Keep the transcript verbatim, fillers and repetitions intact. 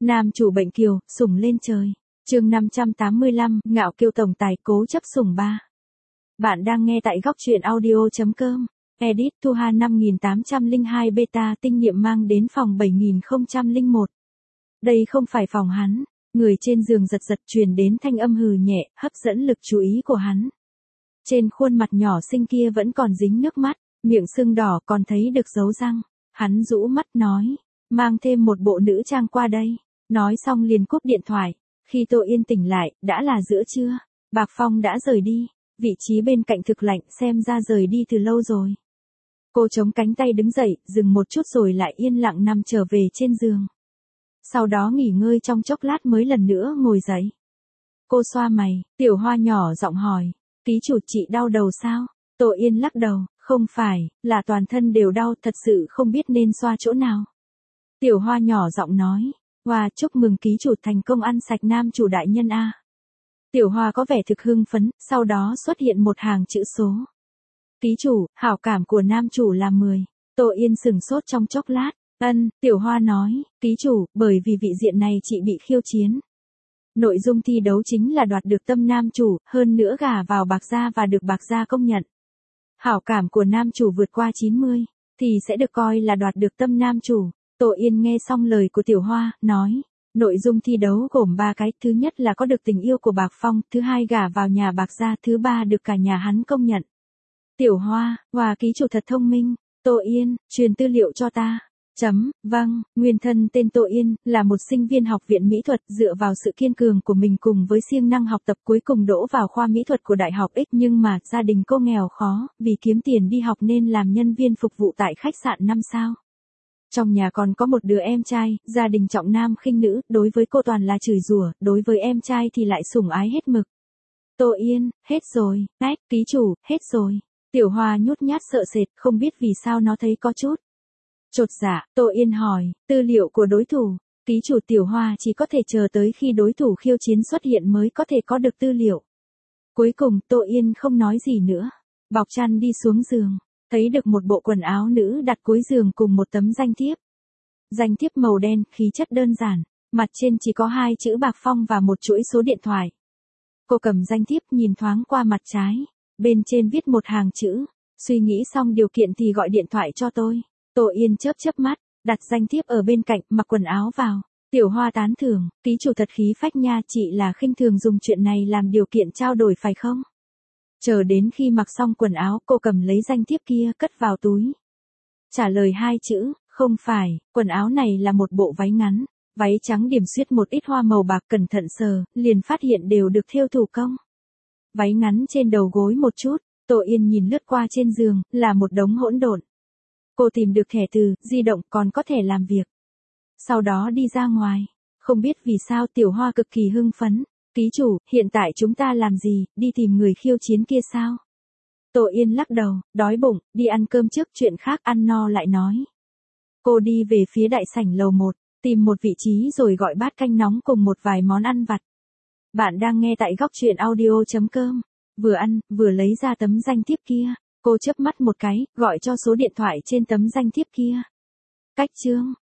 Nam chủ bệnh kiều, sủng lên trời. Chương năm trăm tám mươi lăm, ngạo kiêu tổng tài cố chấp sủng ba. Bạn đang nghe tại góc truyện audio chấm com. Edit Tuha năm tám không hai beta tinh nghiệm mang đến phòng bảy không không một. Đây không phải phòng hắn. Người trên giường giật giật truyền đến thanh âm hừ nhẹ, hấp dẫn lực chú ý của hắn. Trên khuôn mặt nhỏ xinh kia vẫn còn dính nước mắt, miệng sưng đỏ còn thấy được dấu răng. Hắn rũ mắt nói, mang thêm một bộ nữ trang qua đây. Nói xong liền cúp điện thoại. Khi Tô Yên tỉnh lại, đã là giữa trưa. Bạc Phong đã rời đi. Vị trí bên cạnh thực lạnh xem ra rời đi từ lâu rồi. Cô chống cánh tay đứng dậy, dừng một chút rồi lại yên lặng nằm trở về trên giường. Sau đó nghỉ ngơi trong chốc lát mới lần nữa ngồi dậy. Cô xoa mày, Tiểu Hoa nhỏ giọng hỏi, ký chủ chị đau đầu sao? Tô Yên lắc đầu, không phải, là toàn thân đều đau, thật sự không biết nên xoa chỗ nào. Tiểu Hoa nhỏ giọng nói, Hoa chúc mừng ký chủ thành công ăn sạch nam chủ đại nhân a. Tiểu Hoa có vẻ thực hưng phấn, sau đó xuất hiện một hàng chữ số. Ký chủ, hảo cảm của nam chủ là mười. Tô Yên sừng sốt trong chốc lát. Ân, Tiểu Hoa nói, ký chủ, bởi vì vị diện này chị bị khiêu chiến. Nội dung thi đấu chính là đoạt được tâm nam chủ, hơn nữa gả vào Bạc Gia và được Bạc Gia công nhận. Hảo cảm của nam chủ vượt qua chín mươi, thì sẽ được coi là đoạt được tâm nam chủ. Tô Yên nghe xong lời của Tiểu Hoa, nói, nội dung thi đấu gồm ba cái, thứ nhất là có được tình yêu của Bạc Phong, thứ hai gả vào nhà Bạc Gia, thứ ba được cả nhà hắn công nhận. Tiểu Hoa, Hoa ký chủ thật thông minh. Tô Yên, truyền tư liệu cho ta. Chấm, vâng, nguyên thân tên Tô Yên, là một sinh viên học viện mỹ thuật, dựa vào sự kiên cường của mình cùng với siêng năng học tập cuối cùng đỗ vào khoa mỹ thuật của Đại học X, nhưng mà gia đình cô nghèo khó, vì kiếm tiền đi học nên làm nhân viên phục vụ tại khách sạn năm sao. Trong nhà còn có một đứa em trai, gia đình trọng nam khinh nữ, đối với cô toàn là chửi rủa, đối với em trai thì lại sủng ái hết mực. Tô Yên, hết rồi, ách, ký chủ, hết rồi. Tiểu Hoa nhút nhát sợ sệt, không biết vì sao nó thấy có chút chột dạ. Tô Yên hỏi, tư liệu của đối thủ. Ký chủ, Tiểu Hoa chỉ có thể chờ tới khi đối thủ khiêu chiến xuất hiện mới có thể có được tư liệu. Cuối cùng, Tô Yên không nói gì nữa. Bọc chăn đi xuống giường, thấy được một bộ quần áo nữ đặt cuối giường cùng một tấm danh thiếp. Danh thiếp màu đen, khí chất đơn giản, mặt trên chỉ có hai chữ Bạc Phong và một chuỗi số điện thoại. Cô cầm danh thiếp nhìn thoáng qua mặt trái, bên trên viết một hàng chữ, suy nghĩ xong điều kiện thì gọi điện thoại cho tôi. Tô Yên chớp chớp mắt, đặt danh thiếp ở bên cạnh, mặc quần áo vào. Tiểu Hoa tán thưởng, ký chủ thật khí phách nha, chị là khinh thường dùng chuyện này làm điều kiện trao đổi phải không? Chờ đến khi mặc xong quần áo, cô cầm lấy danh thiếp kia cất vào túi. Trả lời hai chữ, không phải, quần áo này là một bộ váy ngắn, váy trắng điểm xuyết một ít hoa màu bạc, cẩn thận sờ, liền phát hiện đều được thêu thủ công. Váy ngắn trên đầu gối một chút, Tô Yên nhìn lướt qua trên giường, là một đống hỗn độn. Cô tìm được thẻ từ, di động, còn có thể làm việc. Sau đó đi ra ngoài. Không biết vì sao Tiểu Hoa cực kỳ hưng phấn. Ký chủ, hiện tại chúng ta làm gì, đi tìm người khiêu chiến kia sao? Tô Yên lắc đầu, đói bụng, đi ăn cơm trước, chuyện khác ăn no lại nói. Cô đi về phía đại sảnh lầu một, tìm một vị trí rồi gọi bát canh nóng cùng một vài món ăn vặt. Bạn đang nghe tại góc truyện audio chấm com. Vừa ăn, vừa lấy ra tấm danh thiếp kia. Cô chớp mắt một cái, gọi cho số điện thoại trên tấm danh thiếp kia. Cách chương.